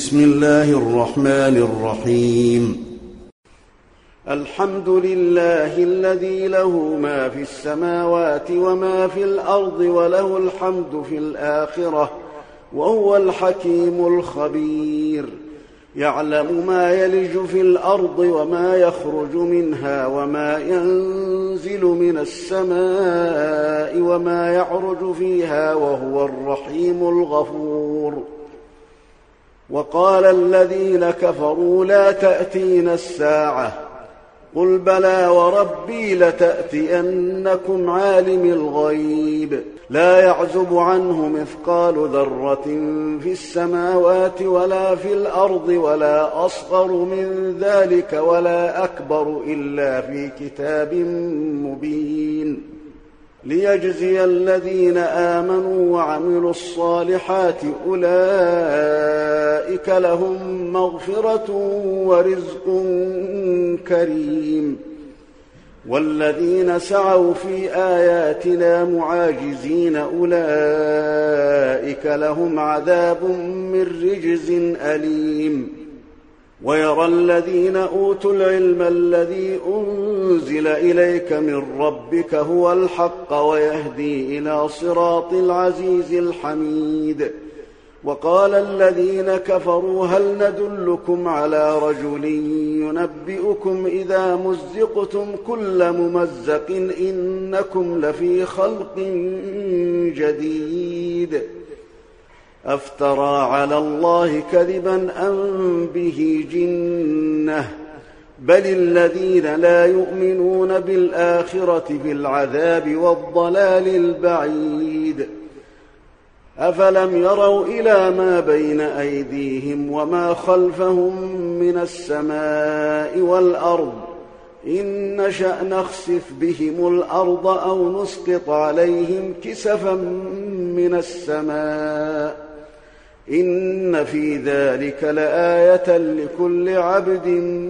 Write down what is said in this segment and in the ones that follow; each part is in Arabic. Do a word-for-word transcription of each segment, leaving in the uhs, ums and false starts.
بسم الله الرحمن الرحيم. الحمد لله الذي له ما في السماوات وما في الأرض وله الحمد في الآخرة وهو الحكيم الخبير. يعلم ما يلج في الأرض وما يخرج منها وما ينزل من السماء وما يعرج فيها وهو الرحيم الغفور. وقال الذين كفروا لا تأتينا الساعة قل بلى وربي لتأتينكم عالم الغيب لا يعزب عنه مثقال ذرة في السماوات ولا في الأرض ولا أصغر من ذلك ولا أكبر إلا في كتاب مبين ليجزي الذين آمنوا وعملوا الصالحات أولئك لهم مغفرة ورزق كريم. والذين سعوا في آياتنا معاجزين أولئك لهم عذاب من رجز أليم. ويرى الذين أوتوا العلم الذي أنزل إليك من ربك هو الحق ويهدي إلى صراط العزيز الحميد. وقال الذين كفروا هل ندلكم على رجل ينبئكم إذا مزقتم كل ممزق إنكم لفي خلق جديد أفترى على الله كذبا أم به جنة بل الذين لا يؤمنون بالآخرة بالعذاب والضلال البعيد. أفلم يروا إلى ما بين أيديهم وما خلفهم من السماء والأرض إن نشأ نخسف بهم الأرض أو نسقط عليهم كسفا من السماء إن في ذلك لآية لكل عبد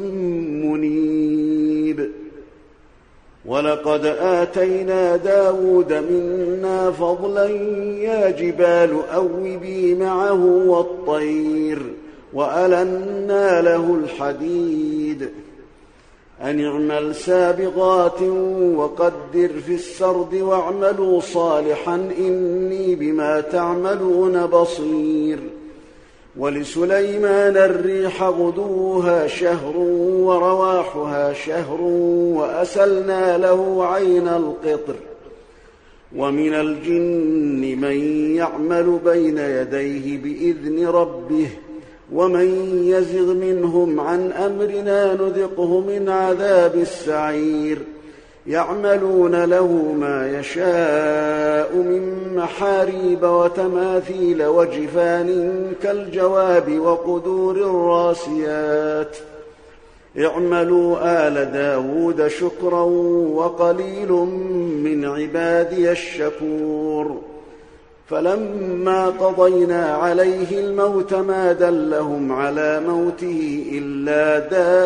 منيب. ولقد آتينا داود منا فضلا يا جبال أوبي معه والطير وألنا له الحديد أن اعمل سابغات وقدر في السرد واعملوا صالحا إني بما تعملون بصير. ولسليمان الريح غدوها شهر ورواحها شهر وأسلنا له عين القطر. ومن الجن من يعمل بين يديه بإذن ربه ومن يزغ منهم عن أمرنا نذقه من عذاب السعير. يعملون له ما يشاء من محاريب وتماثيل وجفان كالجواب وقدور الراسيات. اعملوا آل داود شكرا وقليل من عبادي الشكور. فلما قضينا عليه الموت ما دلهم على موته إلا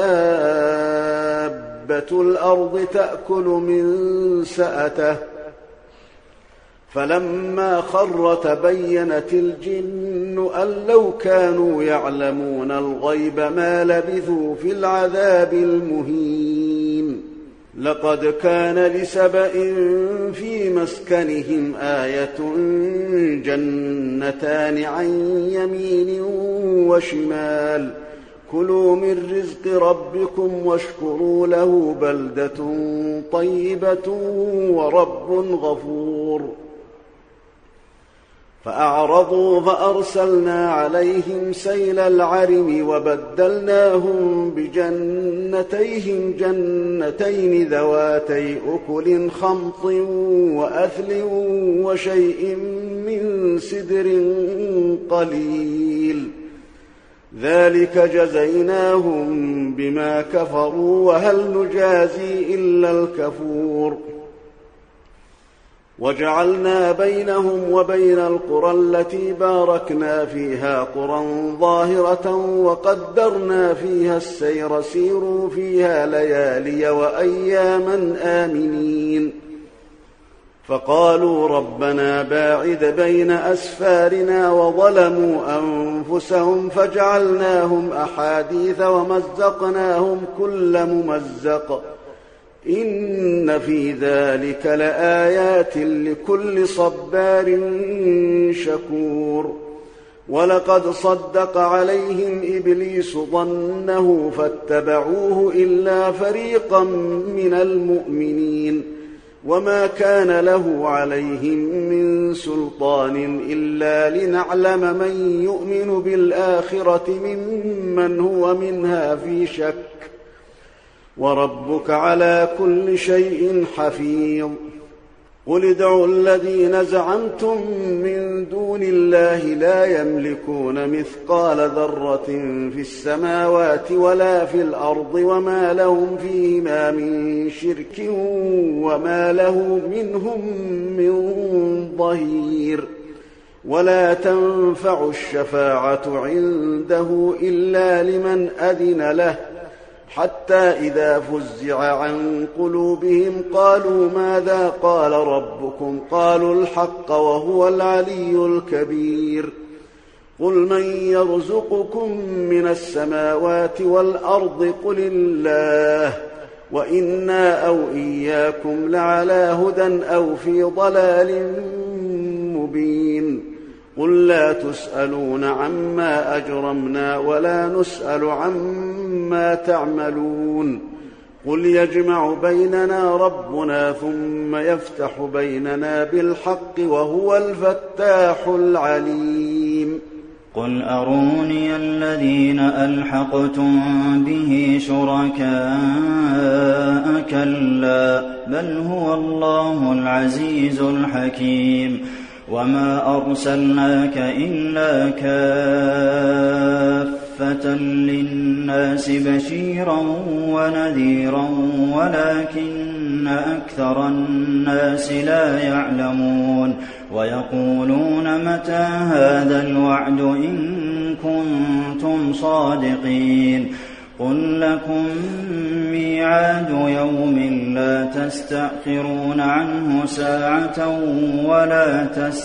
دابة الأرض تأكل من سأته. فلما خر تبينت الجن أن لو كانوا يعلمون الغيب ما لبثوا في العذاب المهين. لقد كان لسبإ في مسكنهم آية جنتان عن يمين وشمال كلوا من رزق ربكم واشكروا له بلدة طيبة ورب غفور. فأعرضوا فأرسلنا عليهم سيل العرم وبدلناهم بجنتيهم جنتين ذواتي أكل خمط وأثل وشيء من سدر قليل ذلك جزيناهم بما كفروا وهل نجازي إلا الكفور. وجعلنا بينهم وبين القرى التي باركنا فيها قرى ظاهرة وقدرنا فيها السير سيروا فيها ليالي وأياما آمنين. فقالوا ربنا باعد بين أسفارنا وظلموا أنفسهم فجعلناهم أحاديث ومزقناهم كل ممزق إن في ذلك لآيات لكل صبار شكور ولقد صدق عليهم إبليس ظنه فاتبعوه إلا فريقا من المؤمنين وما كان له عليهم من سلطان إلا لنعلم من يؤمن بالآخرة ممن هو منها في شك وربك على كل شيء حفيظ قل ادعوا الذين زعمتم من دون الله لا يملكون مثقال ذرة في السماوات ولا في الأرض وما لهم فيهما من شرك وما له منهم من ظهير ولا تنفع الشفاعة عنده إلا لمن أذن له حتى إذا فزع عن قلوبهم قالوا ماذا قال ربكم قالوا الحق وهو العلي الكبير قل من يرزقكم من السماوات والأرض قل الله وإنا أو إياكم لعلى هدى أو في ضلال مبين قل لا تسألون عما أجرمنا ولا نسأل عما تعملون قل يجمع بيننا ربنا ثم يفتح بيننا بالحق وهو الفتاح العليم قل أروني الذين ألحقتم به شركاء كلا بل هو الله العزيز الحكيم وما أرسلناك إلا كافة للناس بشيرا ونذيرا ولكن أكثر الناس لا يعلمون ويقولون متى هذا الوعد إن كنتم صادقين قل لكم ميعاد يوم لا تستأخرون عنه ساعة ولا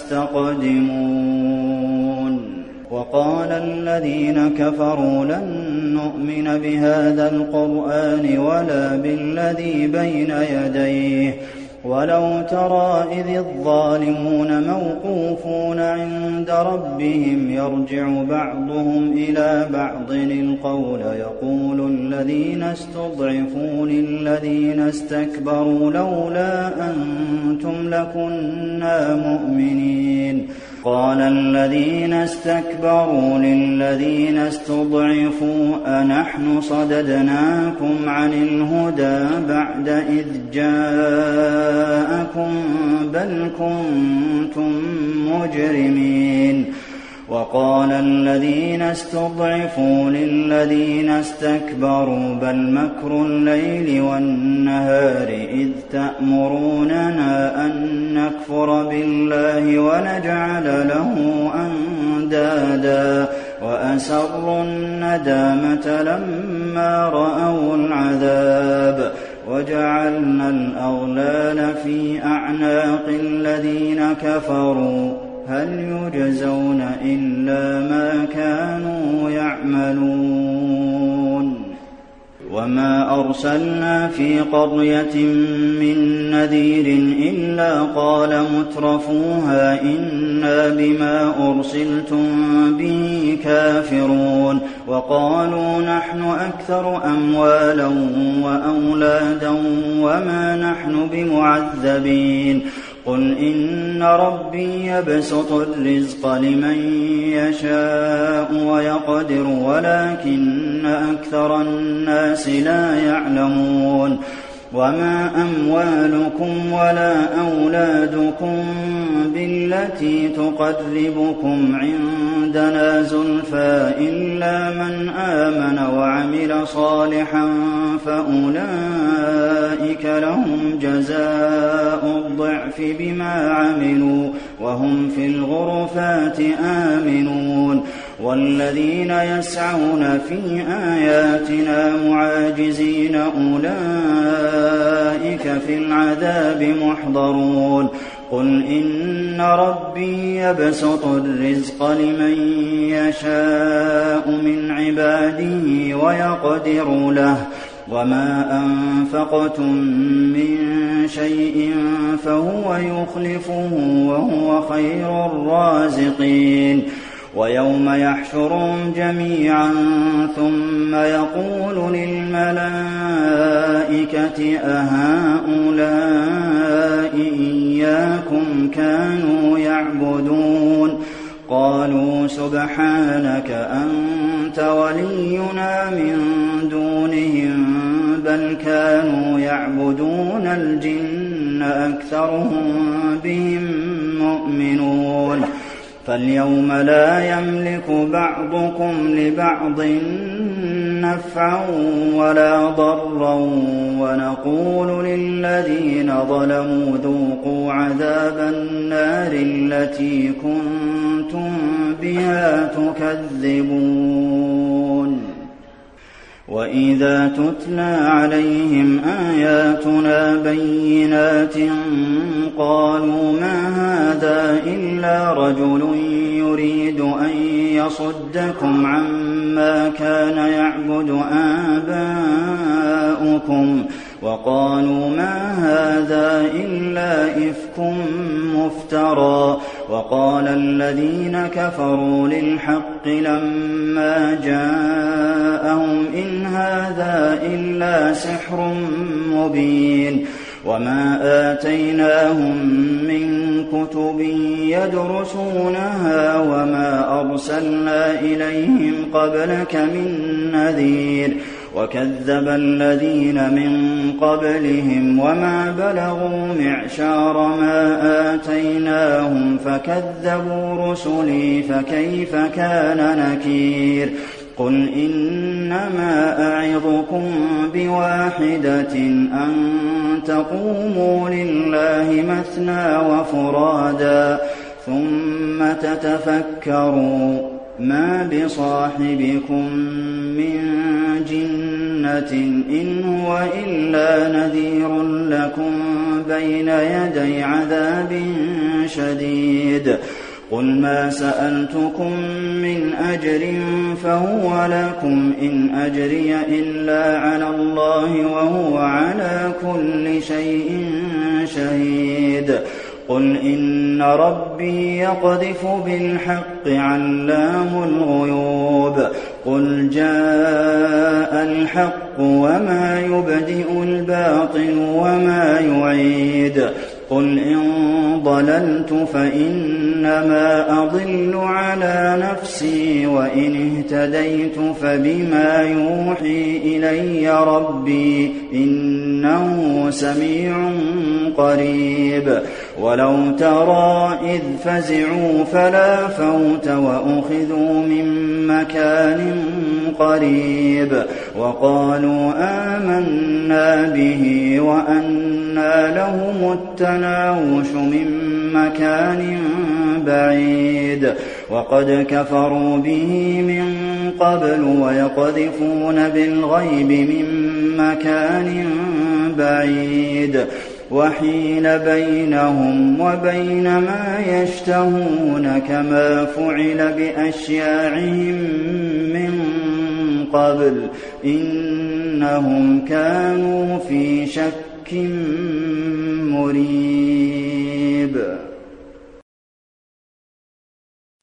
تستقدمون وقال الذين كفروا لن نؤمن بهذا القرآن ولا بالذي بين يديه ولو ترى إذ الظالمون موقوفون عند ربهم يرجع بعضهم إلى بعض القول يقول الذين استضعفوا للذين استكبروا لولا أنتم لكنا مؤمنين قال الذين استكبروا للذين استضعفوا أنحن صددناكم عن الهدى بعد إذ جاءكم بل كنتم مجرمين وقال الذين استضعفوا للذين استكبروا بل مكر الليل والنهار إذ تأمروننا أن نكفر بالله ونجعل له أندادا وأسروا الندامة لما رأوا العذاب وجعلنا الأغلال في أعناق الذين كفروا هل يجزون إلا ما كانوا يعملون وما أرسلنا في قرية من نذير إلا قال مترفوها إنا بما أرسلتم به كافرون وقالوا نحن أكثر أموالا وأولادا وما نحن بمعذبين قل إن ربي يبسط الرزق لمن يشاء ويقدر ولكن أكثر الناس لا يعلمون وما أموالكم ولا أولادكم بالتي تقربكم عندنا زلفى إلا من آمن وعمل صالحا فأولئك لهم جزاء الضعف بما عملوا وهم في الغرفات آمنون والذين يسعون في آياتنا معاجزين أولئك في العذاب محضرون قل إن ربي يبسط الرزق لمن يشاء من عباده ويقدر له وما أنفقتم من شيء فهو يخلفه وهو خير الرازقين ويوم يحشرهم جميعا ثم يقول للملائكة أهؤلاء إياكم كانوا يعبدون قالوا سبحانك أنت ولينا من دونهم بل كانوا يعبدون الجن أكثرهم بهم مؤمنون فاليوم لا يملك بعضكم لبعض نفعا ولا ضرا ونقول للذين ظلموا ذوقوا عذاب النار التي كنتم بها تكذبون وإذا تتلى عليهم آياتنا بينات قالوا ما هذا إلا رجل يريد أن يصدكم عما كان يعبد آباؤكم وقالوا ما هذا إلا إفك مفترى وقال الذين كفروا للحق لما جاءهم إن هذا إلا سحر مبين وما آتيناهم من كتب يدرسونها وما أرسلنا إليهم قبلك من نذير وكذب الذين من قبلهم وما بلغوا معشار ما آتيناهم فكذبوا رسلي فكيف كان نكير قل إنما أعظكم بواحدة أن تقوموا لله مثنى وفرادا ثم تتفكروا ما بصاحبكم من جنة إن هو إلا نذير لكم بين يدي عذاب شديد قل ما سألتكم من أجر فهو لكم إن أجري إلا على الله وهو على كل شيء شهيد قل إن ربي يقذف بالحق علام الغيوب قل جاء الحق وما يبدئ الباطل وما يعيد قل إن ضللت فإنما أضل على نفسي وإن اهتديت فبما يوحي إلي ربي إنه سميع قريب ولو ترى إذ فزعوا فلا فوت وأخذوا من مكان قريب وقالوا آمنا به وأنى لهم التناوش من مكان بعيد وقد كفروا به من قبل ويقذفون بالغيب من مكان بعيد وحيل بينهم وبين ما يشتهون كما فعل بأشياعهم من قبل إنهم كانوا في شك مريب